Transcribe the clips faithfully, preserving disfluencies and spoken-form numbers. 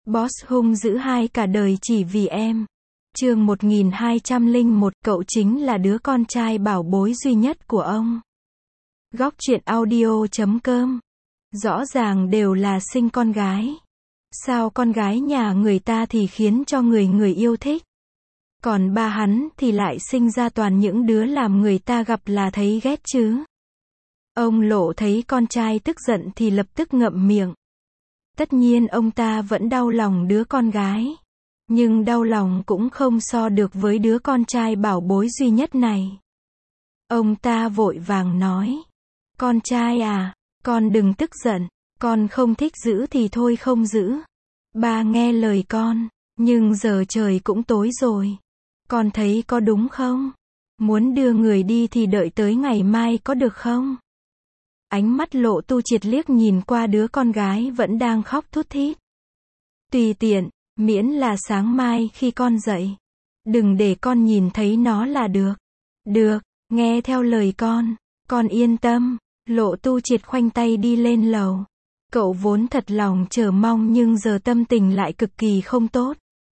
Boss hung dữ hai cả đời chỉ vì em. Chương một nghìn hai trăm lẻ một, cậu chính là đứa con trai bảo bối duy nhất của ông. Góc truyện audio chấm com. Rõ ràng đều là sinh con gái. Sao con gái nhà người ta thì khiến cho người người yêu thích. Còn ba hắn thì lại sinh ra toàn những đứa làm người ta gặp là thấy ghét chứ. Ông Lộ thấy con trai tức giận thì lập tức ngậm miệng. Tất nhiên ông ta vẫn đau lòng đứa con gái. Nhưng đau lòng cũng không so được với đứa con trai bảo bối duy nhất này. Ông ta vội vàng nói. Con trai à, con đừng tức giận. Con không thích giữ thì thôi không giữ. Ba nghe lời con. Nhưng giờ trời cũng tối rồi. Con thấy có đúng không? Muốn đưa người đi thì đợi tới ngày mai có được không? Ánh mắt Lộ Tu Triệt liếc nhìn qua đứa con gái vẫn đang khóc thút thít. Tùy tiện, miễn là sáng mai khi con dậy. Đừng để con nhìn thấy nó là được. Được, nghe theo lời con. Con yên tâm. Lộ Tu Triệt khoanh tay đi lên lầu. Cậu vốn thật lòng chờ mong nhưng giờ tâm tình lại cực kỳ không tốt.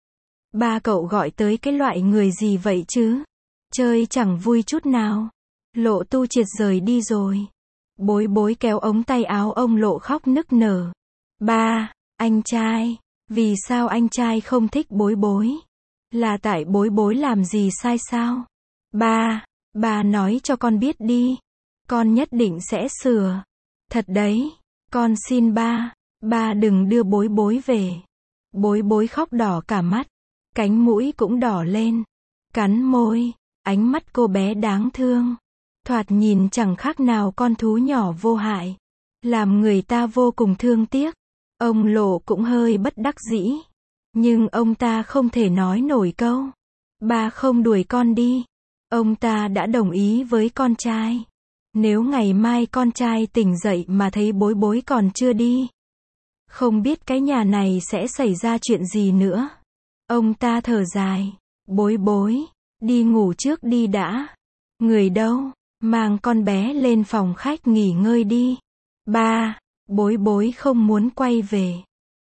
Ba cậu gọi tới cái loại người gì vậy chứ? Chơi chẳng vui chút nào. Lộ Tu Triệt rời đi rồi. Bối bối kéo ống tay áo ông Lộ khóc nức nở. Ba, anh trai, vì sao anh trai không thích bối bối? Là tại bối bối làm gì sai sao? Ba, ba nói cho con biết đi. Con nhất định sẽ sửa. Thật đấy, con xin ba, ba đừng đưa bối bối về. Bối bối khóc đỏ cả mắt, cánh mũi cũng đỏ lên, cắn môi, ánh mắt cô bé đáng thương. Thoạt nhìn chẳng khác nào con thú nhỏ vô hại. Làm người ta vô cùng thương tiếc. Ông Lộ cũng hơi bất đắc dĩ. Nhưng ông ta không thể nói nổi câu. Ba không đuổi con đi. Ông ta đã đồng ý với con trai. Nếu ngày mai con trai tỉnh dậy mà thấy bối bối còn chưa đi. Không biết cái nhà này sẽ xảy ra chuyện gì nữa. Ông ta thở dài. Bối bối, đi ngủ trước đi đã. Người đâu? Mang con bé lên phòng khách nghỉ ngơi đi. Ba, bối bối không muốn quay về.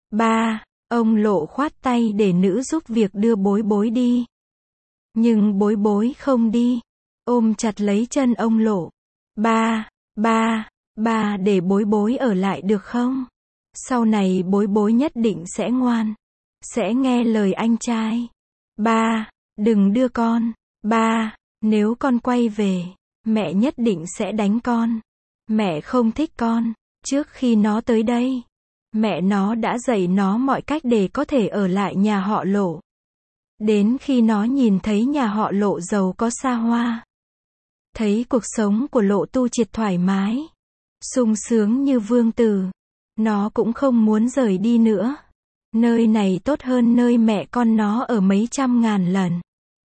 Ba, ông Lộ khoát tay để nữ giúp việc đưa bối bối đi. Nhưng bối bối không đi. Ôm chặt lấy chân ông Lộ. Ba, ba, ba để bối bối ở lại được không? Sau này bối bối nhất định sẽ ngoan. Sẽ nghe lời anh trai. Ba, đừng đưa con. Ba, nếu con quay về. Mẹ nhất định sẽ đánh con. Mẹ không thích con. Trước khi nó tới đây, mẹ nó đã dạy nó mọi cách để có thể ở lại nhà họ Lộ. Đến khi nó nhìn thấy nhà họ Lộ giàu có xa hoa, thấy cuộc sống của Lộ Tu Triệt thoải mái, sung sướng như vương tử, nó cũng không muốn rời đi nữa. Nơi này tốt hơn nơi mẹ con nó ở mấy trăm ngàn lần.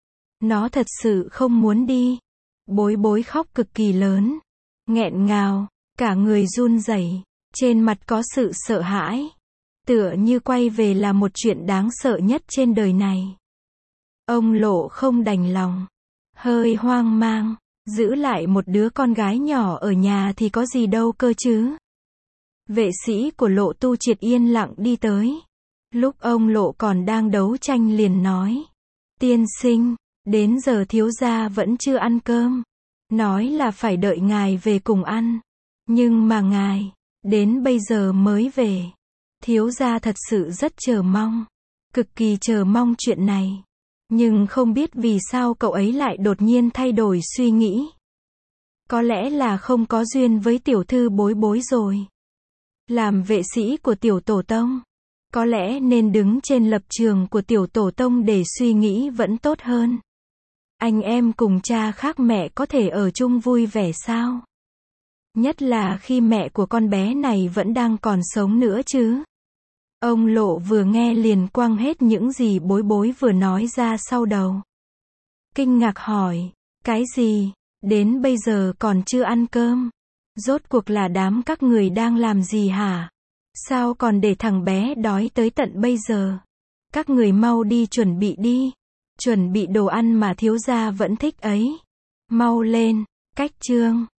Nó thật sự không muốn đi. Bối bối khóc cực kỳ lớn, nghẹn ngào, cả người run rẩy, trên mặt có sự sợ hãi. Tựa như quay về là một chuyện đáng sợ nhất trên đời này. Ông Lộ không đành lòng, hơi hoang mang, giữ lại một đứa con gái nhỏ ở nhà thì có gì đâu cơ chứ. Vệ sĩ của Lộ Tu Triệt yên lặng đi tới. Lúc ông Lộ còn đang đấu tranh liền nói. Tiên sinh, đến giờ thiếu gia vẫn chưa ăn cơm. Nói là phải đợi ngài về cùng ăn. Nhưng mà ngài, đến bây giờ mới về. Thiếu gia thật sự rất chờ mong. Cực kỳ chờ mong chuyện này. Nhưng không biết vì sao cậu ấy lại đột nhiên thay đổi suy nghĩ. Có lẽ là không có duyên với tiểu thư bối bối rồi. Làm vệ sĩ của tiểu tổ tông. Có lẽ nên đứng trên lập trường của tiểu tổ tông để suy nghĩ vẫn tốt hơn. Anh em cùng cha khác mẹ có thể ở chung vui vẻ sao? Nhất là khi mẹ của con bé này vẫn đang còn sống nữa chứ. Ông Lộ vừa nghe liền quăng hết những gì bối bối vừa nói ra sau đầu. Kinh ngạc hỏi, cái gì? Đến bây giờ còn chưa ăn cơm? Rốt cuộc là đám các người đang làm gì hả? Sao còn để thằng bé đói tới tận bây giờ? Các người mau đi chuẩn bị đi. Chuẩn bị đồ ăn mà thiếu gia vẫn thích ấy. Mau lên, cách chương.